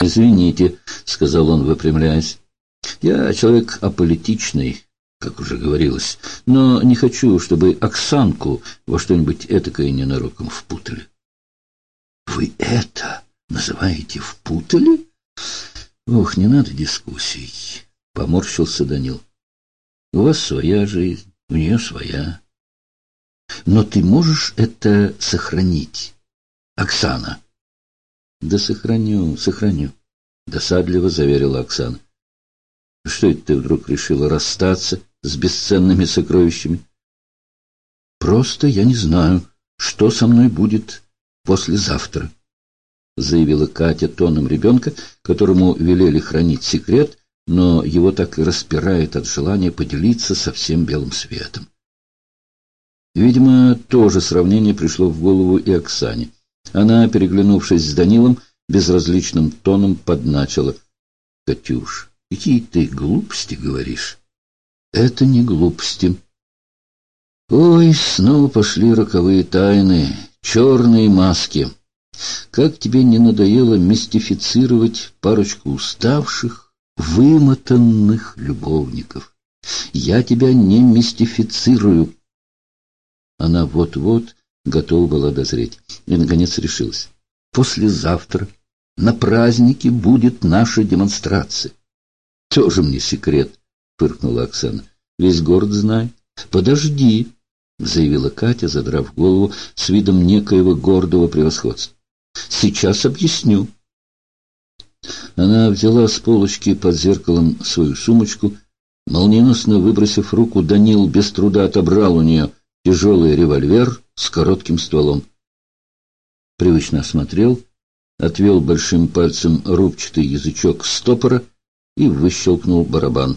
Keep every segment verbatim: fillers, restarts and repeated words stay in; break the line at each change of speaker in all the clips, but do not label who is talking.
«Извините», — сказал он, выпрямляясь. «Я человек аполитичный, как уже говорилось, но не хочу, чтобы Оксанку во что-нибудь этакое ненароком впутали». «Вы это называете впутали?» «Ох, не надо дискуссий», — поморщился Данил. «У вас своя жизнь, у нее своя. Но ты можешь это сохранить, Оксана?» «Да сохраню, сохраню», — досадливо заверила Оксана. «Что это ты вдруг решила расстаться с бесценными сокровищами?» «Просто я не знаю, что со мной будет послезавтра», — заявила Катя тоном ребенка, которому велели хранить секрет, но его так и распирает от желания поделиться со всем белым светом. Видимо, то же сравнение пришло в голову и Оксане. Она, переглянувшись с Данилом, безразличным тоном подначила: «Катюш, какие ты глупости говоришь?» «Это не глупости». «Ой, снова пошли роковые тайны, черные маски. Как тебе не надоело мистифицировать парочку уставших, вымотанных любовников? Я тебя не мистифицирую». Она вот-вот готова была дозреть и, наконец, решилась. «Послезавтра на празднике будет наша демонстрация». «Тоже мне секрет», — фыркнула Оксана. «Весь город знает». «Подожди», — заявила Катя, задрав голову с видом некоего гордого превосходства. «Сейчас объясню». Она взяла с полочки под зеркалом свою сумочку. Молниеносно выбросив руку, Данил без труда отобрал у нее тяжелый револьвер с коротким стволом. Привычно осмотрел, отвел большим пальцем рубчатый язычок стопора и выщелкнул барабан.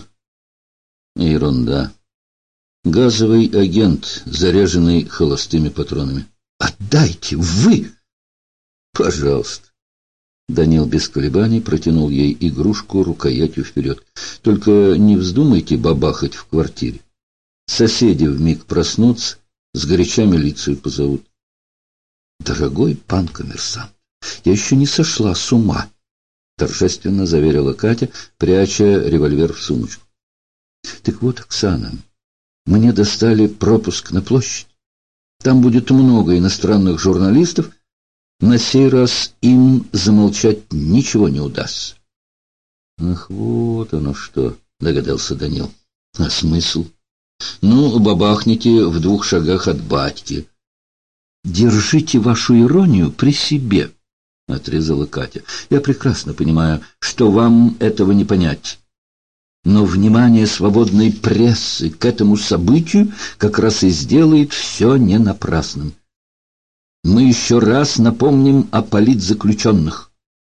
Ерунда. Газовый агент, заряженный холостыми патронами. «Отдайте! Вы!» «Пожалуйста». Данил без колебаний протянул ей игрушку рукоятью вперед. «Только не вздумайте бабахать в квартире. Соседи вмиг проснутся, сгоряча милицию позовут». «Дорогой пан коммерсант, я еще не сошла с ума», — торжественно заверила Катя, пряча револьвер в сумочку. «Так вот, Оксана, мне достали пропуск на площадь. Там будет много иностранных журналистов. На сей раз им замолчать ничего не удастся». «Ах, вот оно что», — догадался Данил. «А смысл? Ну, бабахните в двух шагах от батьки». «Держите вашу иронию при себе», — отрезала Катя. «Я прекрасно понимаю, что вам этого не понять. Но внимание свободной прессы к этому событию как раз и сделает все не напрасным. Мы еще раз напомним о политзаключенных».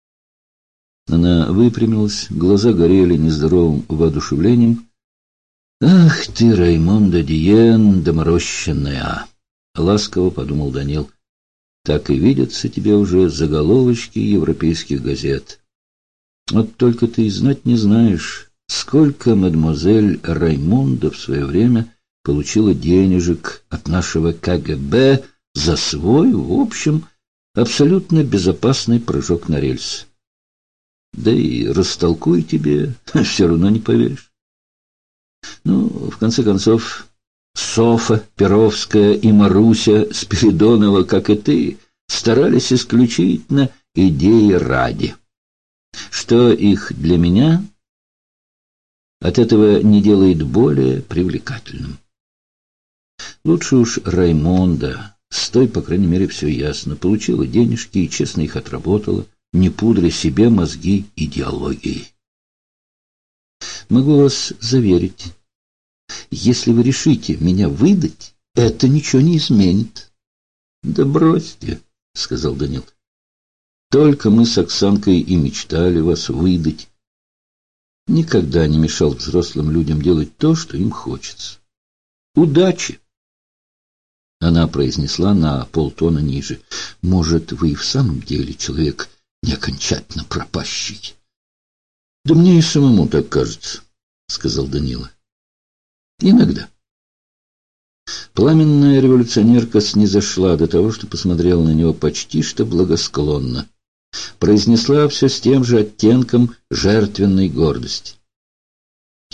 Она выпрямилась, глаза горели нездоровым воодушевлением. «Ах ты, Раймонда Диен, доморощенная!» — ласково подумал Данил. «Так и видятся тебе уже заголовочки европейских газет. Вот только ты и знать не знаешь, сколько мадемуазель Раймонда в свое время получила денежек от нашего ка гэ бэ за свой, в общем, абсолютно безопасный прыжок на рельсы. Да и растолкуй тебе, все равно не поверишь. Ну, в конце концов, Софа Перовская и Маруся Спиридонова, как и ты, старались исключительно идеи ради. Что их для меня от этого не делает более привлекательным. Лучше уж Раймонда, с той, по крайней мере, все ясно, получила денежки и честно их отработала, не пудря себе мозги идеологией. Могу вас заверить, если вы решите меня выдать, это ничего не изменит. — Да бросьте, — сказал Данил. — Только мы с Оксанкой и мечтали вас выдать. Никогда не мешал взрослым людям делать то, что им хочется. Удачи! Она произнесла на полтона ниже. — Может, вы и в самом деле человек не окончательно пропащий? — Да мне и самому так кажется, — сказал Данила. — Иногда. Пламенная революционерка снизошла до того, что посмотрела на него почти что благосклонно. Произнесла все с тем же оттенком жертвенной гордости.